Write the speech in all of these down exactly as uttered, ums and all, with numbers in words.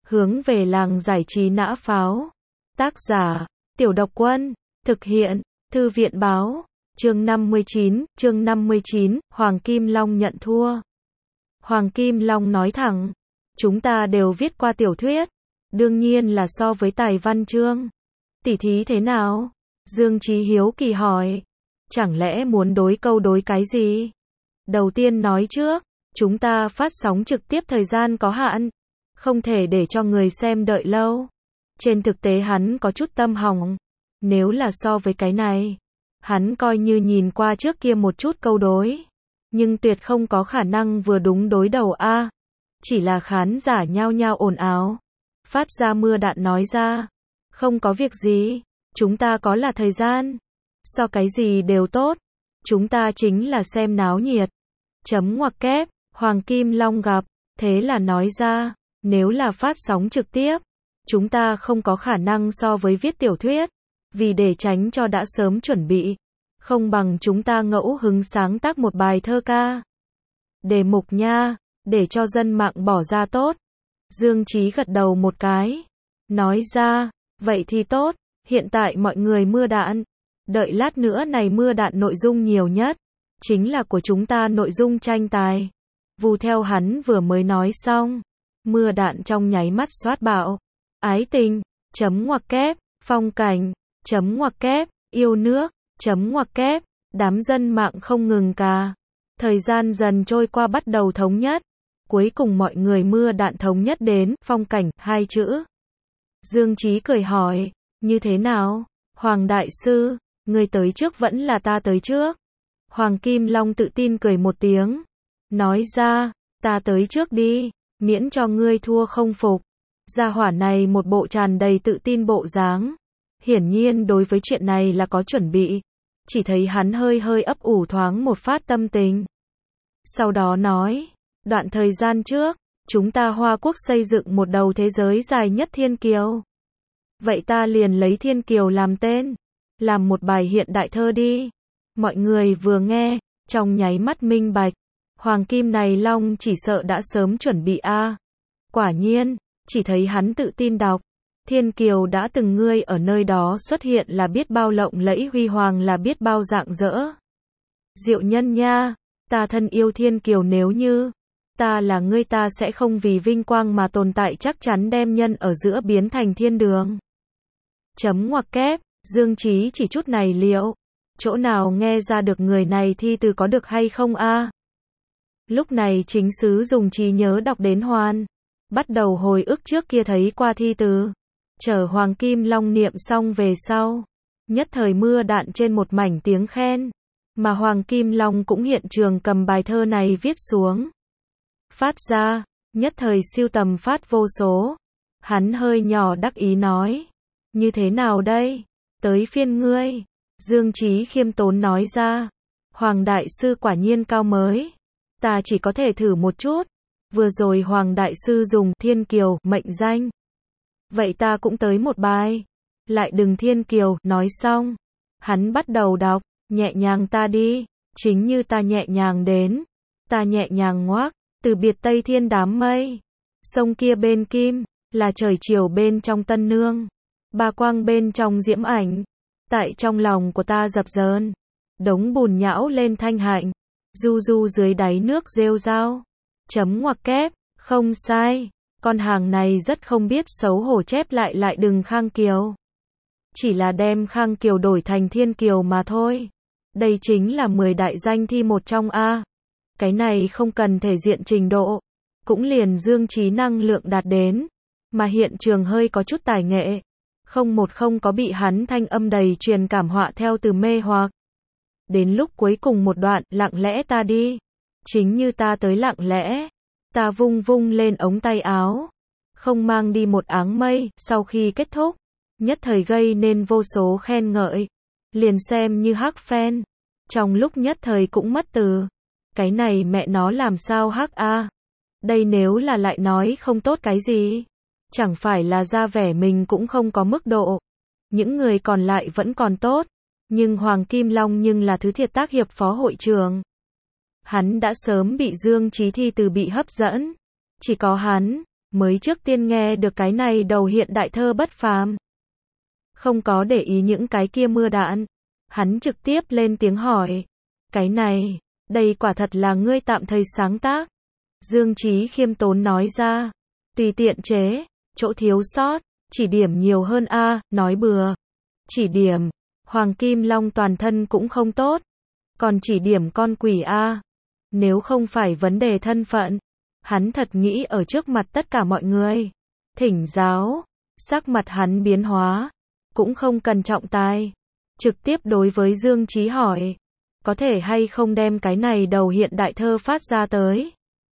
Hướng về làng giải trí nã pháo. Tác giả, Tiểu Độc Quân. Thực hiện, Thư viện báo. Chương năm mươi chín, chương năm mươi chín, Hoàng Kim Long nhận thua. Hoàng Kim Long nói thẳng, chúng ta đều viết qua tiểu thuyết, đương nhiên là so với tài văn chương. Tỉ thí thế nào? Dương Chí hiếu kỳ hỏi, chẳng lẽ muốn đối câu đối cái gì? Đầu tiên nói trước, chúng ta phát sóng trực tiếp thời gian có hạn, không thể để cho người xem đợi lâu. Trên thực tế hắn có chút tâm hỏng, nếu là so với cái này, hắn coi như nhìn qua trước kia một chút câu đối, nhưng tuyệt không có khả năng vừa đúng đối đầu a. Chỉ là khán giả nhao nhao ồn ào. Phát ra mưa đạn nói ra, không có việc gì, chúng ta có là thời gian, so cái gì đều tốt, chúng ta chính là xem náo nhiệt. Chấm ngoặc kép, Hoàng Kim Long gặp, thế là nói ra, nếu là phát sóng trực tiếp, chúng ta không có khả năng so với viết tiểu thuyết, vì để tránh cho đã sớm chuẩn bị, không bằng chúng ta ngẫu hứng sáng tác một bài thơ ca. Đề mục nha, để cho dân mạng bỏ ra tốt. Dương Chí gật đầu một cái, nói ra, vậy thì tốt, hiện tại mọi người mưa đạn, đợi lát nữa này mưa đạn nội dung nhiều nhất, chính là của chúng ta nội dung tranh tài. Vù theo hắn vừa mới nói xong, mưa đạn trong nháy mắt xoát bạo. Ái tình, chấm ngoặc kép, phong cảnh, chấm ngoặc kép, yêu nước, chấm ngoặc kép, đám dân mạng không ngừng ca. Thời gian dần trôi qua bắt đầu thống nhất, cuối cùng mọi người mưa đạn thống nhất đến phong cảnh, hai chữ. Dương Chí cười hỏi, như thế nào, Hoàng Đại Sư, người tới trước vẫn là ta tới trước? Hoàng Kim Long tự tin cười một tiếng, nói ra, ta tới trước đi, miễn cho ngươi thua không phục. Gia hỏa này một bộ tràn đầy tự tin bộ dáng, hiển nhiên đối với chuyện này là có chuẩn bị, chỉ thấy hắn hơi hơi ấp ủ thoáng một phát tâm tình. Sau đó nói, đoạn thời gian trước, chúng ta Hoa Quốc xây dựng một đầu thế giới dài nhất thiên kiều. Vậy ta liền lấy thiên kiều làm tên, làm một bài hiện đại thơ đi. Mọi người vừa nghe, trong nháy mắt minh bạch, Hoàng Kim này Long chỉ sợ đã sớm chuẩn bị a. Quả nhiên, chỉ thấy hắn tự tin đọc, thiên kiều đã từng ngươi ở nơi đó xuất hiện là biết bao lộng lẫy huy hoàng là biết bao rạng rỡ. Diệu nhân nha, ta thân yêu thiên kiều, nếu như ta là ngươi ta sẽ không vì vinh quang mà tồn tại, chắc chắn đem nhân ở giữa biến thành thiên đường. Chấm ngoặc kép, Dương Chí chỉ chút này liệu, chỗ nào nghe ra được người này thi từ có được hay không a? Lúc này chính sứ dùng trí nhớ đọc đến hoàn, bắt đầu hồi ức trước kia thấy qua thi từ. Chờ Hoàng Kim Long niệm xong về sau, nhất thời mưa đạn trên một mảnh tiếng khen, mà Hoàng Kim Long cũng hiện trường cầm bài thơ này viết xuống. Phát ra, nhất thời siêu tầm phát vô số. Hắn hơi nhỏ đắc ý nói, như thế nào đây? Tới phiên ngươi. Dương Chí khiêm tốn nói ra, Hoàng Đại Sư quả nhiên cao mới, ta chỉ có thể thử một chút. Vừa rồi Hoàng Đại Sư dùng thiên kiều mệnh danh, vậy ta cũng tới một bài. Lại đừng thiên kiều. Nói xong, hắn bắt đầu đọc, nhẹ nhàng ta đi, chính như ta nhẹ nhàng đến, ta nhẹ nhàng ngoác, từ biệt Tây Thiên đám mây, sông kia bên kim, là trời chiều bên trong tân nương, ba quang bên trong diễm ảnh, tại trong lòng của ta dập dờn, đống bùn nhão lên thanh hạnh, du du dưới đáy nước rêu rao. Chấm ngoặc kép, không sai, con hàng này rất không biết xấu hổ, chép lại lại đừng Khang Kiều. Chỉ là đem Khang Kiều đổi thành thiên kiều mà thôi. Đây chính là mười đại danh thi một trong a. Cái này không cần thể diện trình độ, cũng liền Dương Chí năng lượng đạt đến, mà hiện trường hơi có chút tài nghệ, không một không có bị hắn thanh âm đầy truyền cảm họa theo từ mê hoặc. Đến lúc cuối cùng một đoạn, lặng lẽ ta đi, chính như ta tới lặng lẽ, ta vung vung lên ống tay áo, không mang đi một áng mây. Sau khi kết thúc, nhất thời gây nên vô số khen ngợi, liền xem như hắc fan, trong lúc nhất thời cũng mất từ. Cái này mẹ nó làm sao hắc a? Đây nếu là lại nói không tốt cái gì, chẳng phải là ra vẻ mình cũng không có mức độ. Những người còn lại vẫn còn tốt, nhưng Hoàng Kim Long nhưng là thứ thiệt tác hiệp phó hội trưởng. Hắn đã sớm bị Dương Chí thi từ bị hấp dẫn, chỉ có hắn mới trước tiên nghe được cái này đầu hiện đại thơ bất phàm. Không có để ý những cái kia mưa đạn, hắn trực tiếp lên tiếng hỏi. Cái này, đây quả thật là ngươi tạm thời sáng tác. Dương Chí khiêm tốn nói ra. Tùy tiện chế, chỗ thiếu sót, chỉ điểm nhiều hơn a, nói bừa. Chỉ điểm, Hoàng Kim Long toàn thân cũng không tốt. Còn chỉ điểm con quỷ a. Nếu không phải vấn đề thân phận, hắn thật nghĩ ở trước mặt tất cả mọi người thỉnh giáo. Sắc mặt hắn biến hóa, cũng không cần trọng tài, trực tiếp đối với Dương Chí hỏi, có thể hay không đem cái này đầu hiện đại thơ phát ra tới?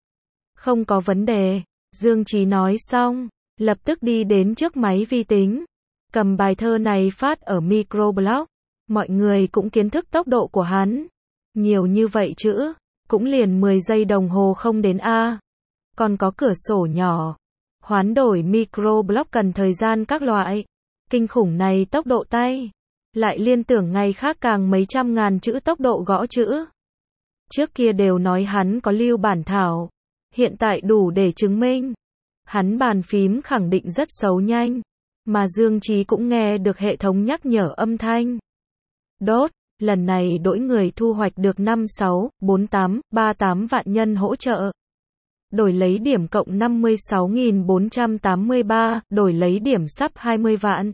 Không có vấn đề, Dương Chí nói xong, lập tức đi đến trước máy vi tính, cầm bài thơ này phát ở microblog, mọi người cũng kiến thức tốc độ của hắn. Nhiều như vậy chữ, cũng liền mười giây đồng hồ không đến a. Còn có cửa sổ nhỏ, hoán đổi microblog cần thời gian các loại. Kinh khủng này tốc độ tay, lại liên tưởng ngày khác càng mấy trăm ngàn chữ tốc độ gõ chữ. Trước kia đều nói hắn có lưu bản thảo, hiện tại đủ để chứng minh. Hắn bàn phím khẳng định rất xấu nhanh, mà Dương Chí cũng nghe được hệ thống nhắc nhở âm thanh. Đốt, lần này đổi người thu hoạch được năm sáu, bốn tám, ba tám vạn nhân hỗ trợ. Đổi lấy điểm cộng năm mươi sáu nghìn bốn trăm tám mươi ba, đổi lấy điểm sắp hai mươi vạn.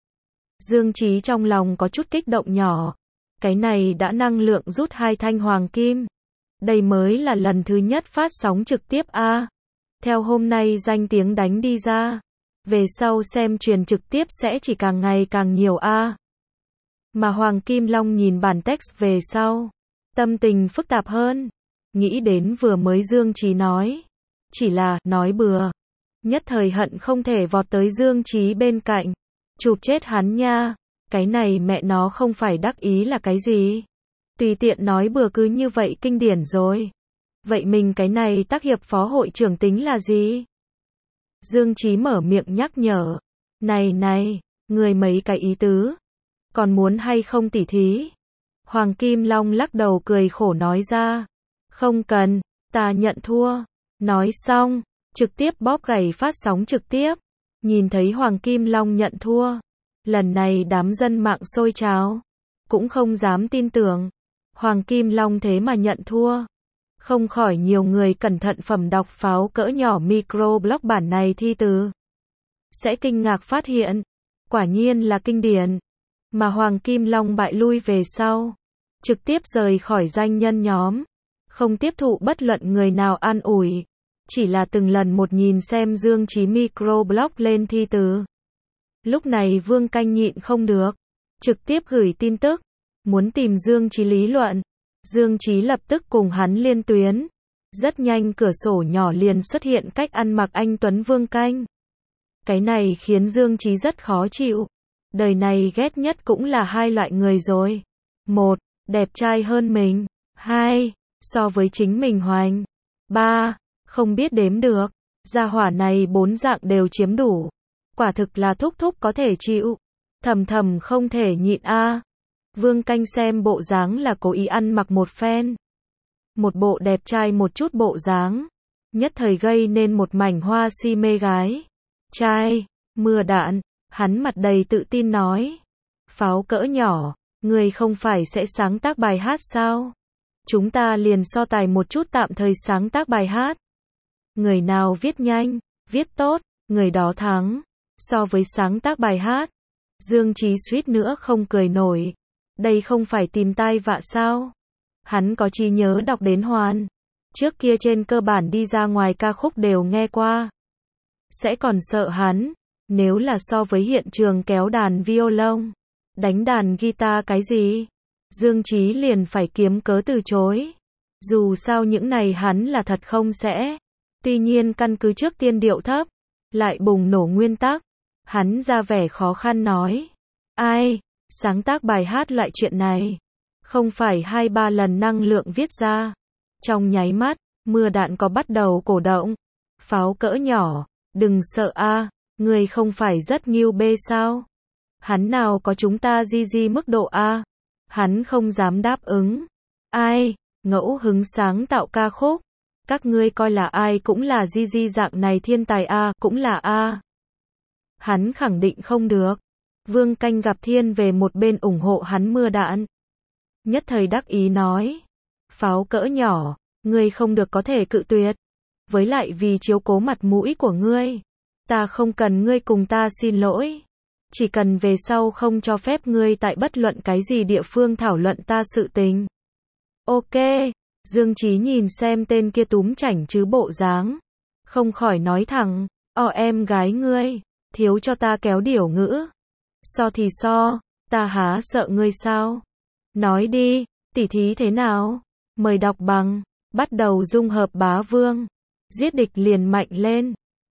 Dương Chí trong lòng có chút kích động nhỏ. Cái này đã năng lượng rút hai thanh hoàng kim. Đây mới là lần thứ nhất phát sóng trực tiếp a. Theo hôm nay danh tiếng đánh đi ra, về sau xem truyền trực tiếp sẽ chỉ càng ngày càng nhiều a. Mà Hoàng Kim Long nhìn bản text về sau, tâm tình phức tạp hơn, nghĩ đến vừa mới Dương Chí nói, chỉ là nói bừa, nhất thời hận không thể vọt tới Dương Chí bên cạnh, chụp chết hắn nha. Cái này mẹ nó không phải đắc ý là cái gì? Tùy tiện nói bừa cứ như vậy kinh điển rồi. Vậy mình cái này tác hiệp phó hội trưởng tính là gì? Dương Chí mở miệng nhắc nhở. Này này, người mấy cái ý tứ? Còn muốn hay không tỉ thí? Hoàng Kim Long lắc đầu cười khổ nói ra. Không cần, ta nhận thua. Nói xong, trực tiếp bóp gảy phát sóng trực tiếp. Nhìn thấy Hoàng Kim Long nhận thua. Lần này đám dân mạng sôi trào. Cũng không dám tin tưởng. Hoàng Kim Long thế mà nhận thua. Không khỏi nhiều người cẩn thận phẩm đọc pháo cỡ nhỏ microblog bản này thi từ. Sẽ kinh ngạc phát hiện. Quả nhiên là kinh điển. Mà Hoàng Kim Long bại lui về sau. Trực tiếp rời khỏi danh nhân nhóm. Không tiếp thụ bất luận người nào an ủi. Chỉ là từng lần một nhìn xem Dương Chí microblog lên thi từ. Lúc này Vương Canh nhịn không được. Trực tiếp gửi tin tức. Muốn tìm Dương Chí lý luận. Dương Chí lập tức cùng hắn liên tuyến. Rất nhanh cửa sổ nhỏ liền xuất hiện cách ăn mặc anh Tuấn Vương Canh. Cái này khiến Dương Chí rất khó chịu. Đời này ghét nhất cũng là hai loại người rồi. Một, đẹp trai hơn mình. Hai, so với chính mình hoành. Ba, không biết đếm được. Gia hỏa này bốn dạng đều chiếm đủ. Quả thực là thúc thúc có thể chịu. Thầm thầm không thể nhịn a. Vương Canh xem bộ dáng là cố ý ăn mặc một phen. Một bộ đẹp trai một chút bộ dáng. Nhất thời gây nên một mảnh hoa si mê gái. Trai, mưa đạn, hắn mặt đầy tự tin nói. Pháo cỡ nhỏ, người không phải sẽ sáng tác bài hát sao? Chúng ta liền so tài một chút tạm thời sáng tác bài hát. Người nào viết nhanh, viết tốt, người đó thắng. So với sáng tác bài hát, Dương Chí suýt nữa không cười nổi. Đây không phải tìm tai vạ sao? Hắn có trí nhớ đọc đến hoàn. Trước kia trên cơ bản đi ra ngoài ca khúc đều nghe qua. Sẽ còn sợ hắn. Nếu là so với hiện trường kéo đàn violon, đánh đàn guitar cái gì? Dương Chí liền phải kiếm cớ từ chối. Dù sao những này hắn là thật không sẽ. Tuy nhiên căn cứ trước tiên điệu thấp, lại bùng nổ nguyên tắc. Hắn ra vẻ khó khăn nói. Ai, sáng tác bài hát loại chuyện này. Không phải hai ba lần năng lượng viết ra. Trong nháy mắt, mưa đạn có bắt đầu cổ động. Pháo cỡ nhỏ, đừng sợ a, người không phải rất nghiêu bê sao? Hắn nào có chúng ta di di mức độ a? Hắn không dám đáp ứng. Ai, ngẫu hứng sáng tạo ca khúc. Các ngươi coi là ai cũng là di di dạng này thiên tài a, cũng là a. Hắn khẳng định không được. Vương Canh gặp thiên về một bên ủng hộ hắn mưa đạn. Nhất thời đắc ý nói. Pháo cỡ nhỏ, ngươi không được có thể cự tuyệt. Với lại vì chiếu cố mặt mũi của ngươi, ta không cần ngươi cùng ta xin lỗi. Chỉ cần về sau không cho phép ngươi tại bất luận cái gì địa phương thảo luận ta sự tình. Ok, Dương Chí nhìn xem tên kia túm chảnh chứ bộ dáng. Không khỏi nói thẳng, o em gái ngươi, thiếu cho ta kéo điểu ngữ. So thì so, ta há sợ ngươi sao? Nói đi, tỉ thí thế nào? Mời đọc bằng, bắt đầu dung hợp bá vương. Giết địch liền mạnh lên.